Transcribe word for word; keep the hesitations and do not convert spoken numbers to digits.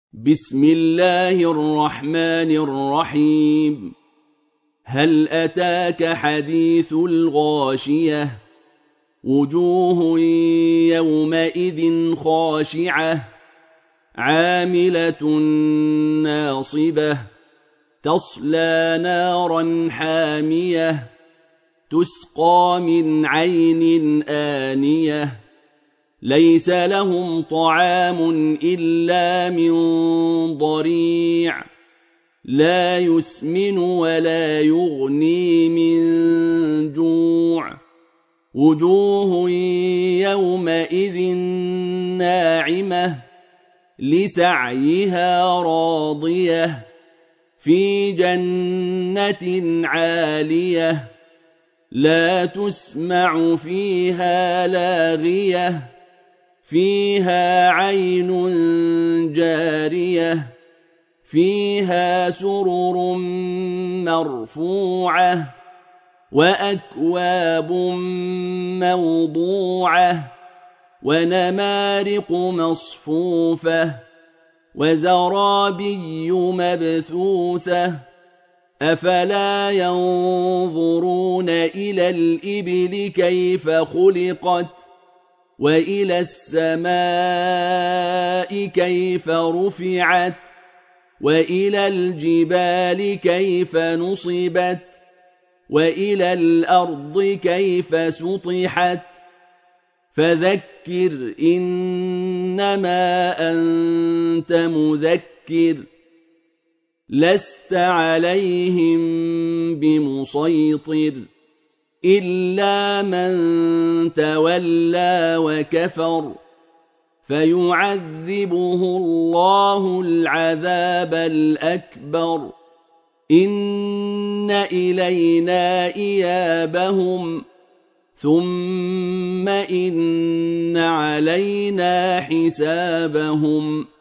بسم الله الرحمن الرحيم. هل أتاك حديث الغاشية؟ وجوه يومئذ خاشعة عاملة ناصبة تصلى نارا حامية تسقى من عين آنية ليس لهم طعام إلا من ضريع لا يسمن ولا يغني من جوع. وجوه يومئذ ناعمة لسعيها راضية في جنة عالية لا تسمع فيها لاغية فيها عين جارية فيها سرر مرفوعة وأكواب موضوعة ونمارق مصفوفة وزرابي مبثوثة أفلا ينظرون إلى الإبل كيف خلقت وإلى السماء كيف رفعت وإلى الجبال كيف نصبت وإلى الأرض كيف سطحت فذكر إنما أنت مذكر لست عليهم بمسيطر إلا من تولى وكفر فيعذبه الله العذاب الأكبر إن إلينا إيابهم ثم إن علينا حسابهم.